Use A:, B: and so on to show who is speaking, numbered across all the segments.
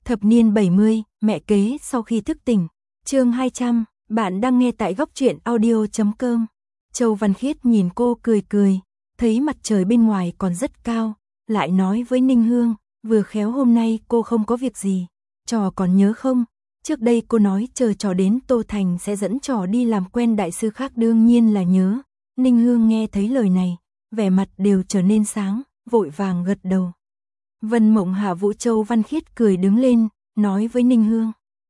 A: Thập niên 70, mẹ kế sau khi thức tỉnh. Chương 200, bạn đang nghe tại góc truyện audio.com. Châu Văn Khiết nhìn cô cười cười, thấy mặt trời bên ngoài còn rất cao, lại nói với Ninh Hương, vừa khéo hôm nay cô không có việc gì, trò còn nhớ không? Trước đây cô nói chờ trò đến Tô Thành sẽ dẫn trò đi làm quen đại sư khác, đương nhiên là nhớ. Ninh Hương nghe thấy lời này, vẻ mặt đều trở nên sáng, vội vàng gật đầu. Vân Mộng Hạ Vũ Châu Văn Khiết cười đứng lên, nói với Ninh Hương.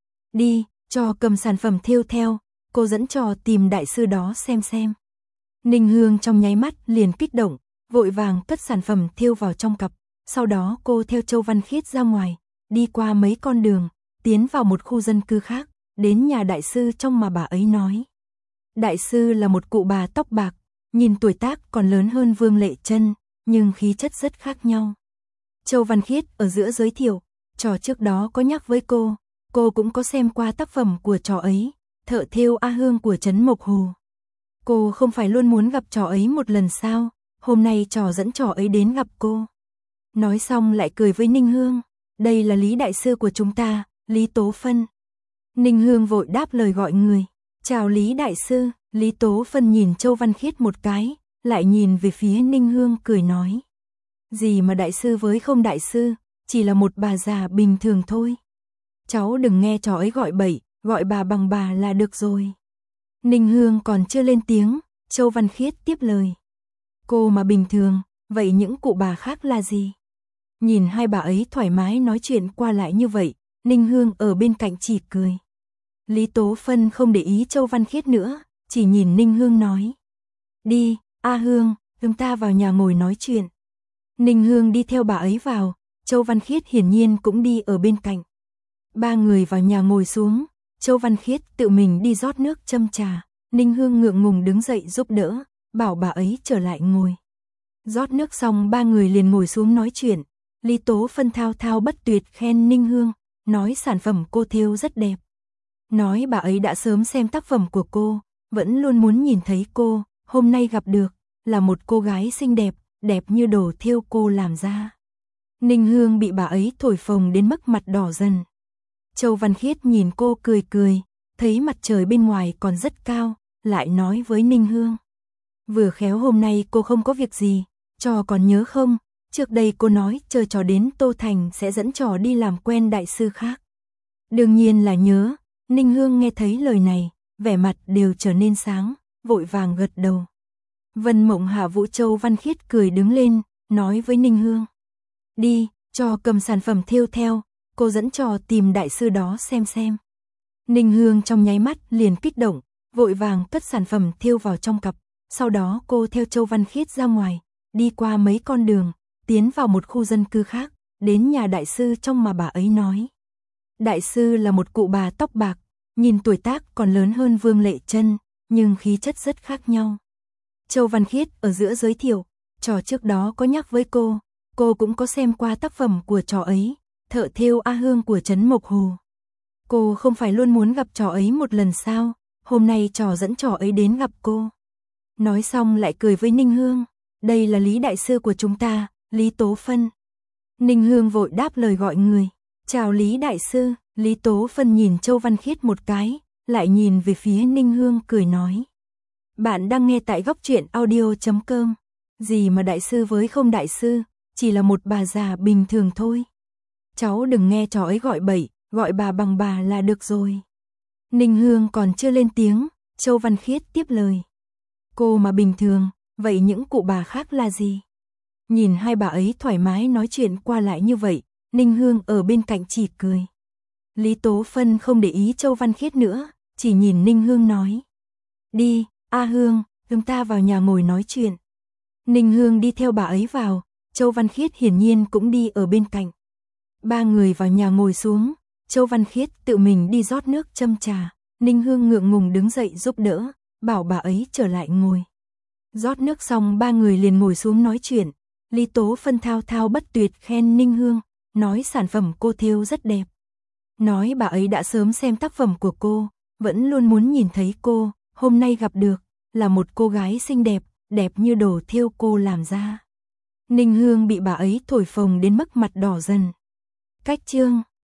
A: Đi, trò cầm sản phẩm thêu theo, cô dẫn trò tìm đại sư đó xem. Ninh Hương trong nháy mắt liền kích động, vội vàng cất sản phẩm thêu vào trong cặp. Sau đó cô theo Châu Văn Khiết ra ngoài, đi qua mấy con đường, tiến vào một khu dân cư khác, đến nhà đại sư trong mà bà ấy nói. Đại sư là một cụ bà tóc bạc, nhìn tuổi tác còn lớn hơn Vương Lệ Trân, nhưng khí chất rất khác nhau. Châu Văn Khiết ở giữa giới thiệu, trò trước đó có nhắc với cô cũng có xem qua tác phẩm của trò ấy, thợ thêu A Hương của Trấn Mộc Hồ. Cô không phải luôn muốn gặp trò ấy một lần sao, hôm nay trò dẫn trò ấy đến gặp cô. Nói xong lại cười với Ninh Hương, đây là Lý đại sư của chúng ta, Lý Tố Phân. Ninh Hương vội đáp lời gọi người, chào Lý đại sư. Lý Tố Phân nhìn Châu Văn Khiết một cái, lại nhìn về phía Ninh Hương cười nói. Gì mà đại sư với không đại sư, chỉ là một bà già bình thường thôi. Cháu đừng nghe trò ấy gọi bậy, gọi bà bằng bà là được rồi. Ninh Hương còn chưa lên tiếng, Châu Văn Khiết tiếp lời. Cô mà bình thường, vậy những cụ bà khác là gì? Nhìn hai bà ấy thoải mái nói chuyện qua lại như vậy, Ninh Hương ở bên cạnh chỉ cười. Lý Tố Phân không để ý Châu Văn Khiết nữa, chỉ nhìn Ninh Hương nói. Đi, A Hương, chúng ta vào nhà ngồi nói chuyện. Ninh Hương đi theo bà ấy vào, Châu Văn Khiết hiển nhiên cũng đi ở bên cạnh. Ba người vào nhà ngồi xuống, Châu Văn Khiết tự mình đi rót nước châm trà, Ninh Hương ngượng ngùng đứng dậy giúp đỡ, bảo bà ấy trở lại ngồi. Rót nước xong ba người liền ngồi xuống nói chuyện, Lý Tố Phân thao thao bất tuyệt khen Ninh Hương, nói sản phẩm cô thêu rất đẹp. Nói bà ấy đã sớm xem tác phẩm của cô, vẫn luôn muốn nhìn thấy cô, hôm nay gặp được, là một cô gái xinh đẹp, đẹp như đồ thêu cô làm ra. Ninh Hương bị bà ấy thổi phồng đến mức mặt đỏ dần. Châu Văn Khiết nhìn cô cười cười, thấy mặt trời bên ngoài còn rất cao, lại nói với Ninh Hương. Vừa khéo hôm nay cô không có việc gì, trò còn nhớ không? Trước đây cô nói chờ trò đến Tô Thành sẽ dẫn trò đi làm quen đại sư khác. Đương nhiên là nhớ. Ninh Hương nghe thấy lời này, vẻ mặt đều trở nên sáng, vội vàng gật đầu. Vân Mộng Hạ Vũ Châu Văn Khiết cười đứng lên, nói với Ninh Hương. Đi, trò cầm sản phẩm thêu theo, cô dẫn trò tìm đại sư đó xem. Ninh Hương trong nháy mắt liền kích động, vội vàng cất sản phẩm thêu vào trong cặp. Sau đó cô theo Châu Văn Khiết ra ngoài, đi qua mấy con đường, tiến vào một khu dân cư khác, đến nhà đại sư trong mà bà ấy nói. Đại sư là một cụ bà tóc bạc, nhìn tuổi tác còn lớn hơn Vương Lệ Trân, nhưng khí chất rất khác nhau. Châu Văn Khiết ở giữa giới thiệu, trò trước đó có nhắc với cô cũng có xem qua tác phẩm của trò ấy, thợ thêu A Hương của Trấn Mộc Hồ. Cô không phải luôn muốn gặp trò ấy một lần sao, hôm nay trò dẫn trò ấy đến gặp cô. Nói xong lại cười với Ninh Hương, đây là Lý đại sư của chúng ta, Lý Tố Phân. Ninh Hương vội đáp lời gọi người, chào Lý đại sư. Lý Tố Phân nhìn Châu Văn Khiết một cái, lại nhìn về phía Ninh Hương cười nói. Bạn đang nghe tại góc truyện audio.com. Gì mà đại sư với không đại sư, chỉ là một bà già bình thường thôi. Cháu đừng nghe trò ấy gọi bậy, gọi bà bằng bà là được rồi. Ninh Hương còn chưa lên tiếng, Châu Văn Khiết tiếp lời. Cô mà bình thường, vậy những cụ bà khác là gì? Nhìn hai bà ấy thoải mái nói chuyện qua lại như vậy, Ninh Hương ở bên cạnh chỉ cười. Lý Tố Phân không để ý Châu Văn Khiết nữa, chỉ nhìn Ninh Hương nói. Đi, A Hương, chúng ta vào nhà ngồi nói chuyện. Ninh Hương đi theo bà ấy vào, Châu Văn Khiết hiển nhiên cũng đi ở bên cạnh. Ba người vào nhà ngồi xuống, Châu Văn Khiết tự mình đi rót nước châm trà, Ninh Hương ngượng ngùng đứng dậy giúp đỡ, bảo bà ấy trở lại ngồi. Rót nước xong ba người liền ngồi xuống nói chuyện, Lý Tố Phân thao thao bất tuyệt khen Ninh Hương, nói sản phẩm cô thêu rất đẹp. Nói bà ấy đã sớm xem tác phẩm của cô, vẫn luôn muốn nhìn thấy cô, hôm nay gặp được, là một cô gái xinh đẹp, đẹp như đồ thêu cô làm ra. Ninh Hương bị bà ấy thổi phồng đến mức mặt đỏ dần. Cách chương